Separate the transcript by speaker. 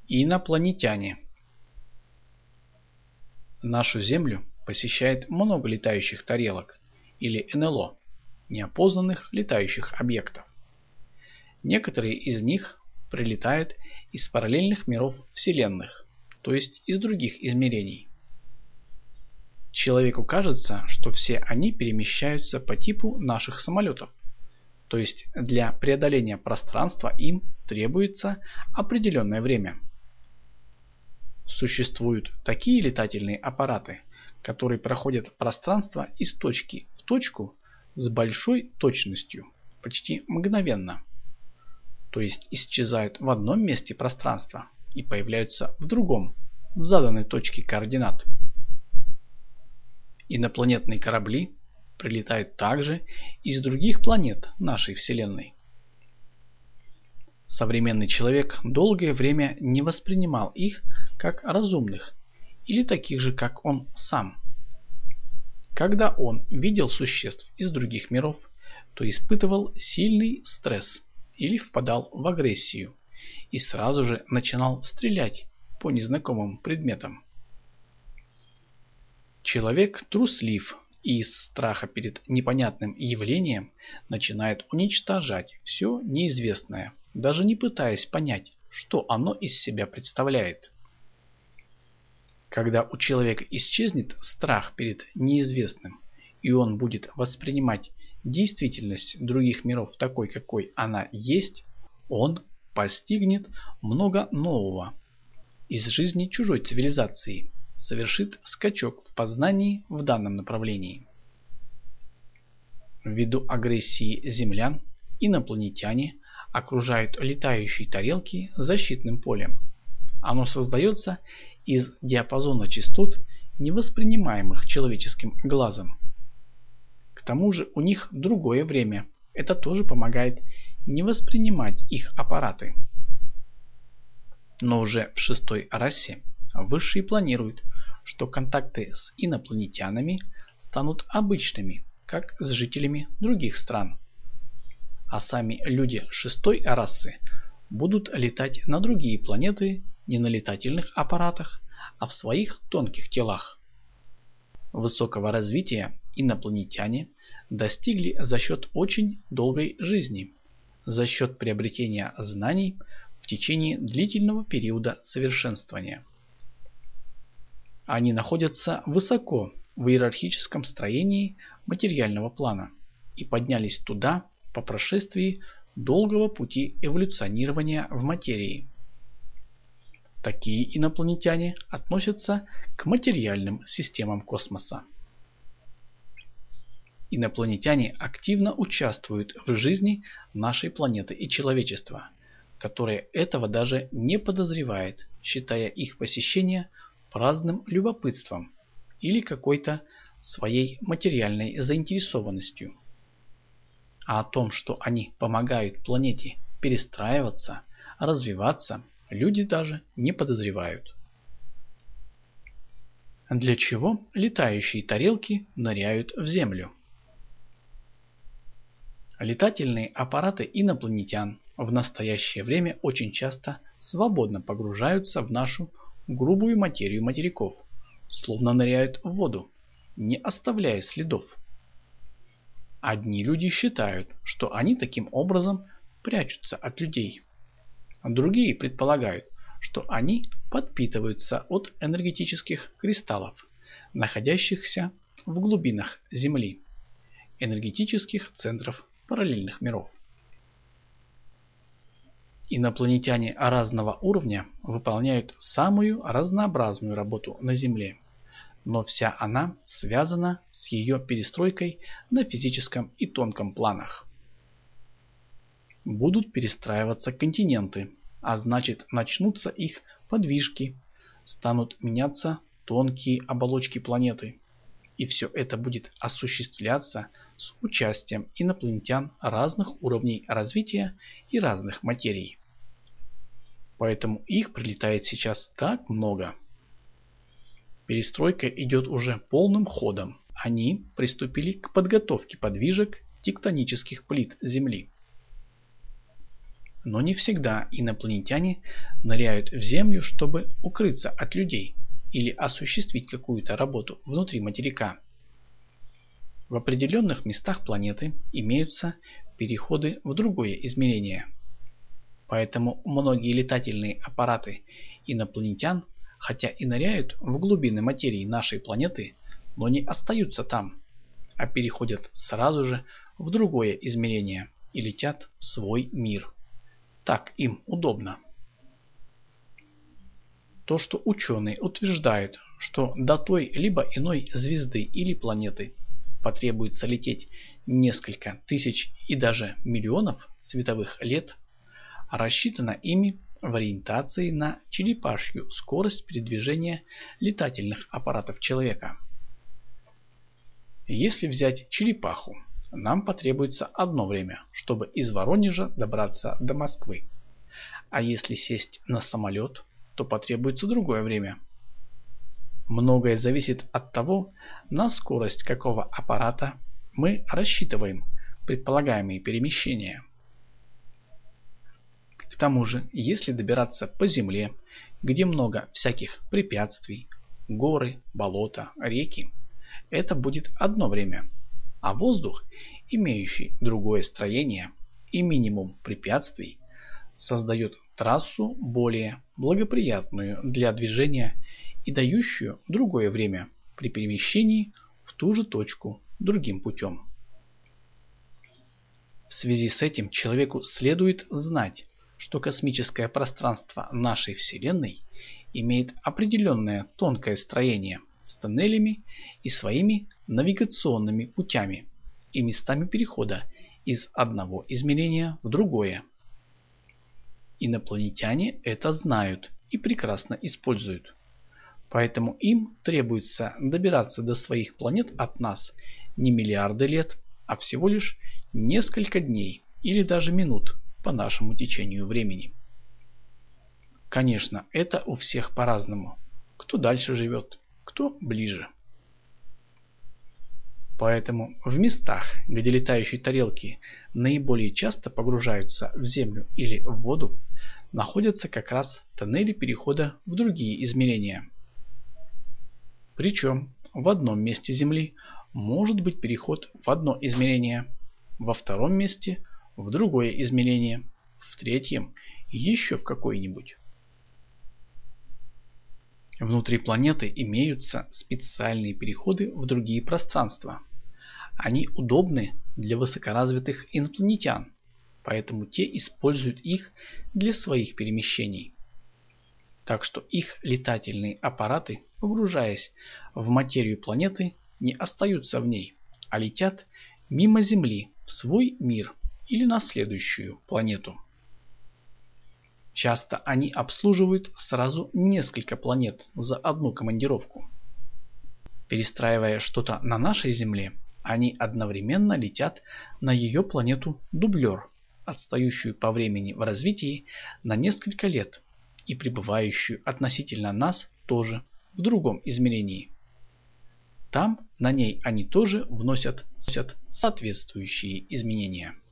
Speaker 1: Инопланетяне. Нашу Землю посещает много летающих тарелок, или НЛО, неопознанных летающих объектов. Некоторые из них прилетают из параллельных миров вселенных, то есть из других измерений. Человеку кажется, что все они перемещаются по типу наших самолетов, то есть для преодоления пространства им требуется определенное время. Существуют такие летательные аппараты, которые проходят пространство из точки в точку с большой точностью, почти мгновенно. То есть исчезают в одном месте пространства и появляются в другом, в заданной точке координат. Инопланетные корабли прилетают также из других планет нашей Вселенной. Современный человек долгое время не воспринимал их как разумных или таких же, как он сам. Когда он видел существ из других миров, то испытывал сильный стресс или впадал в агрессию и сразу же начинал стрелять по незнакомым предметам. Человек труслив и из страха перед непонятным явлением начинает уничтожать все неизвестное, даже не пытаясь понять, что оно из себя представляет. Когда у человека исчезнет страх перед неизвестным, и он будет воспринимать действительность других миров такой, какой она есть, он постигнет много нового из жизни чужой цивилизации, совершит скачок в познании в данном направлении. Ввиду агрессии землян, инопланетяне окружают летающие тарелки защитным полем. Оно создается из диапазона частот, невоспринимаемых человеческим глазом. К тому же у них другое время. Это тоже помогает не воспринимать их аппараты. Но уже в шестой расе высшие планируют, что контакты с инопланетянами станут обычными, как с жителями других стран. А сами люди шестой расы будут летать на другие планеты не на летательных аппаратах, а в своих тонких телах. Высокого развития инопланетяне достигли за счет очень долгой жизни, за счет приобретения знаний в течение длительного периода совершенствования. Они находятся высоко в иерархическом строении материального плана и поднялись туда по прошествии долгого пути эволюционирования в материи. Такие инопланетяне относятся к материальным системам космоса. Инопланетяне активно участвуют в жизни нашей планеты и человечества, которое этого даже не подозревает, считая их посещение праздным любопытством или какой-то своей материальной заинтересованностью. А о том, что они помогают планете перестраиваться, развиваться, люди даже не подозревают. Для чего летающие тарелки ныряют в Землю? Летательные аппараты инопланетян в настоящее время очень часто свободно погружаются в нашу грубую материю материков, словно ныряют в воду, не оставляя следов. Одни люди считают, что они таким образом прячутся от людей. Другие предполагают, что они подпитываются от энергетических кристаллов, находящихся в глубинах Земли, энергетических центров параллельных миров. Инопланетяне разного уровня выполняют самую разнообразную работу на Земле, но вся она связана с ее перестройкой на физическом и тонком планах. Будут перестраиваться континенты, а значит начнутся их подвижки, станут меняться тонкие оболочки планеты. И все это будет осуществляться с участием инопланетян разных уровней развития и разных материй. Поэтому их прилетает сейчас так много. Перестройка идет уже полным ходом. Они приступили к подготовке подвижек тектонических плит Земли. Но не всегда инопланетяне ныряют в Землю, чтобы укрыться от людей или осуществить какую-то работу внутри материка. В определенных местах планеты имеются переходы в другое измерение. Поэтому многие летательные аппараты инопланетян, хотя и ныряют в глубины материи нашей планеты, но не остаются там, а переходят сразу же в другое измерение и летят в свой мир. Так им удобно. То, что ученые утверждают, что до той либо иной звезды или планеты потребуется лететь несколько тысяч и даже миллионов световых лет, рассчитано ими в ориентации на черепашью скорость передвижения летательных аппаратов человека. Если взять черепаху, нам потребуется одно время, чтобы из Воронежа добраться до Москвы. А если сесть на самолет, то потребуется другое время. Многое зависит от того, на скорость какого аппарата мы рассчитываем предполагаемые перемещения. К тому же, если добираться по земле, где много всяких препятствий, горы, болота, реки, это будет одно время, а воздух, имеющий другое строение и минимум препятствий, создает трассу более благоприятную для движения и дающую другое время при перемещении в ту же точку другим путем. В связи с этим человеку следует знать, что космическое пространство нашей Вселенной имеет определенное тонкое строение с тоннелями и своими навигационными путями и местами перехода из одного измерения в другое. Инопланетяне это знают и прекрасно используют. Поэтому им требуется добираться до своих планет от нас не миллиарды лет, а всего лишь несколько дней или даже минут по нашему течению времени. Конечно, это у всех по-разному. Кто дальше живет, кто ближе. Поэтому в местах, где летающие тарелки наиболее часто погружаются в землю или в воду, находятся как раз тоннели перехода в другие измерения. Причем в одном месте Земли может быть переход в одно измерение, во втором месте в другое измерение, в третьем еще в какое-нибудь. Внутри планеты имеются специальные переходы в другие пространства. Они удобны для высокоразвитых инопланетян, поэтому те используют их для своих перемещений. Так что их летательные аппараты, погружаясь в материю планеты, не остаются в ней, а летят мимо Земли в свой мир или на следующую планету. Часто они обслуживают сразу несколько планет за одну командировку. Перестраивая что-то на нашей Земле, они одновременно летят на ее планету-дублер, отстающую по времени в развитии на несколько лет и пребывающую относительно нас тоже в другом измерении. Там на ней они тоже вносят соответствующие изменения.